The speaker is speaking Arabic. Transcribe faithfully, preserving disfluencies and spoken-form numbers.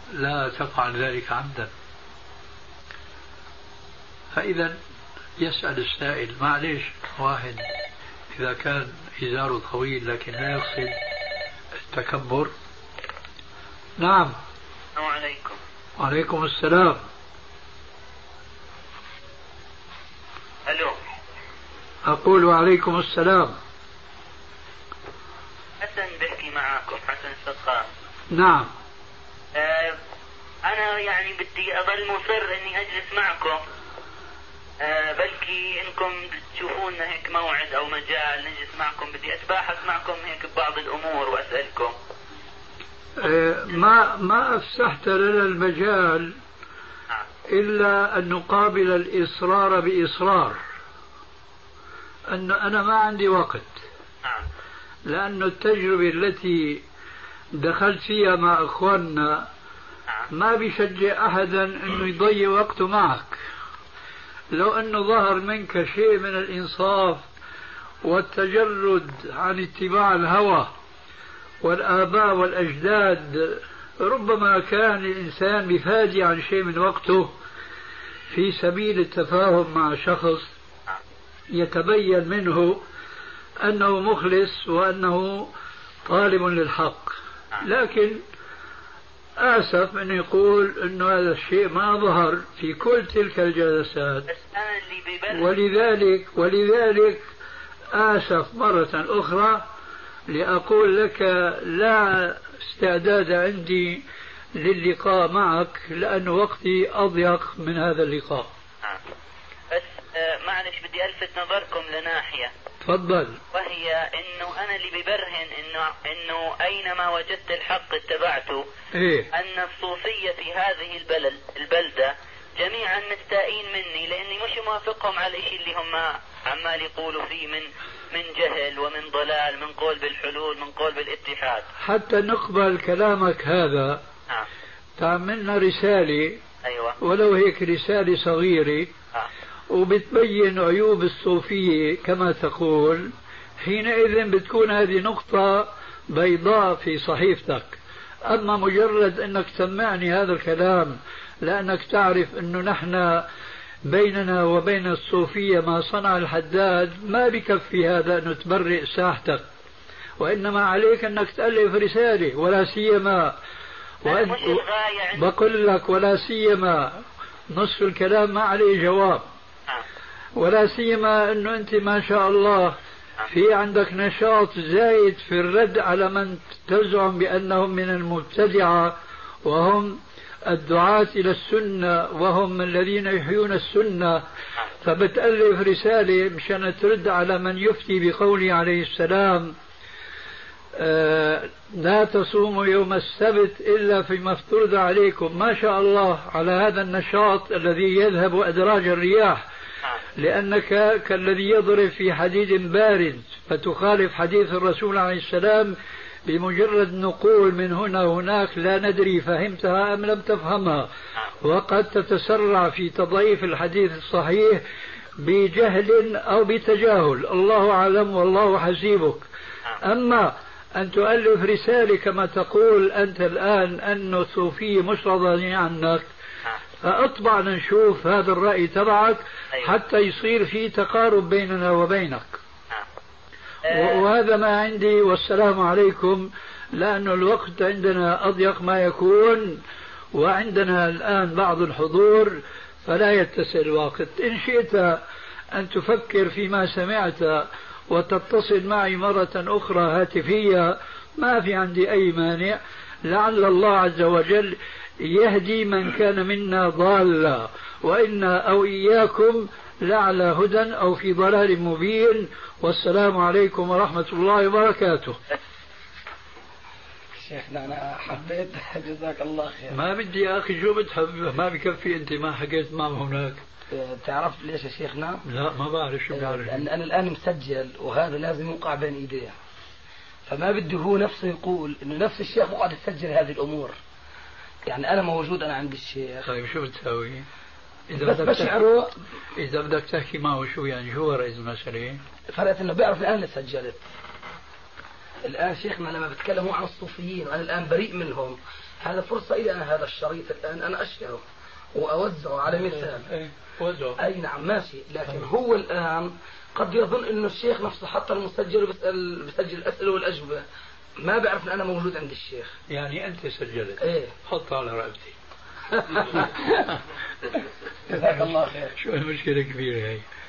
لا تفعل ذلك عمدا. فإذا يسأل السائل معليش واحد إذا كان إزاره طويل لكن لا يقصد التكبر. نعم. السلام عليكم. وعليكم السلام. ألو. أقول وعليكم السلام. حسن بحكي معاكم، حسن السقاف. نعم. آه أنا يعني بدي أظل مصر إني أجلس معكم، آه بلكي إنكم تشوفون هيك موعد أو مجال نجلس معكم، بدي أتباحث معكم هيك ببعض الأمور وأسألكم. آه ما ما أفسحت لنا المجال إلا أن نقابل الإصرار بإصرار، أن أنا ما عندي وقت. نعم. لأن التجربة التي دخلت فيها مع أخواننا ما بيشجع أحدا أنه يضيع وقته معك. لو أنه ظهر منك شيء من الإنصاف والتجرد عن اتباع الهوى والآباء والأجداد، ربما كان الإنسان بفادي عن شيء من وقته في سبيل التفاهم مع شخص يتبين منه أنه مخلص وأنه طالب للحق. لكن آسف أن يقول أنه هذا الشيء ما ظهر في كل تلك الجلسات، ولذلك ولذلك آسف مرة أخرى لأقول لك لا استعداد عندي للقاء معك لأن وقتي أضيق من هذا اللقاء. بس معلش بدي ألفت نظركم لناحية. تفضل. وهي انه انا اللي ببرهن انه انه اينما وجدت الحق اتبعته. إيه؟ ان الصوفية في هذه البلد البلدة جميعا مستائين مني، لاني مش موافقهم على الشيء اللي هم عمال يقولوا فيه من من جهل ومن ضلال، من قول بالحلول، من قول بالاتحاد. حتى نقبل كلامك هذا آه. تعملنا رسالة. ايوه. ولو هيك رسالة صغيرة. آه. وبتبين عيوب الصوفية كما تقول، حينئذ بتكون هذه نقطة بيضاء في صحيفتك. أما مجرد أنك سمعني هذا الكلام لأنك تعرف أنه نحن بيننا وبين الصوفية ما صنع الحداد، ما بكفي هذا أنه تبرئ ساحتك، وإنما عليك أنك تألف رسالة، ولا سيما وأن... بقول لك ولا سيما نصف الكلام ما عليه جواب، ولا سيما أنه أنت ما شاء الله في عندك نشاط زايد في الرد على من تزعم بأنهم من المبتدعة وهم الدعاة إلى السنة وهم الذين يحيون السنة. فبتألف رسالة مشان ترد على من يفتي بقوله عليه السلام آه لا تصوموا يوم السبت إلا فيما افترض عليكم. ما شاء الله على هذا النشاط الذي يذهب أدراج الرياح، لأنك كالذي يضرب في حديد بارد فتخالف حديث الرسول عليه السلام بمجرد نقول من هنا وهناك لا ندري فهمتها أم لم تفهمها، وقد تتسرع في تضعيف الحديث الصحيح بجهل أو بتجاهل، الله أعلم والله حسيبك. أما أن تؤلف رسالة كما تقول أنت الآن أن الصوفية مش راضيين عنك، فأطبع نشوف هذا الرأي تبعك حتى يصير في تقارب بيننا وبينك. وهذا ما عندي، والسلام عليكم، لأن الوقت عندنا أضيق ما يكون وعندنا الآن بعض الحضور فلا يتسع الوقت. إن شئت أن تفكر فيما سمعت وتتصل معي مرة أخرى هاتفية ما في عندي أي مانع، لعل الله عز وجل يهدي من كان منا ضالا وإنا أو إياكم لعلى هدى أو في ضلال مبين. والسلام عليكم ورحمة الله وبركاته. شيخنا أنا حبيت جزاك الله خير. ما بدي يا أخي شو بتحب، ما بكفي أنت ما حكيت معهم هناك. تعرف ليش يا شيخنا؟ لا ما بعرف شو بعرف. لأن أنا الآن مسجل وهذا لازم يوقع بين إيديه، فما بده هو نفسه يقول إنه نفس الشيخ وقعد يسجل هذه الأمور. يعني أنا موجود أنا عند الشيخ. طيب شو بتسوي؟ إذا بس بشعره إذا بدك تحكي معه شو يعني شو رئيس المسألة؟ فرقت إنه بيعرف الآن اللي سجلت. الآن شيخنا لما بتكلموا عن الصوفيين وأنا الآن بريء منهم، هذا فرصة إلي أنا هذا الشريط الآن أنا أشتره وأوزعه على مثال. أي وزعه. أي نعم ماشي، لكن هو الآن قد يظن إنه الشيخ نفسه حتى المسجل وبسأل بسجل الأسئلة والأجوبة ما بعرف إن أنا موجود عند الشيخ. يعني أنت سجلت؟ إيه. حط على رقبتي. جزاك الله خير. شو المشكلة كبيرة هي.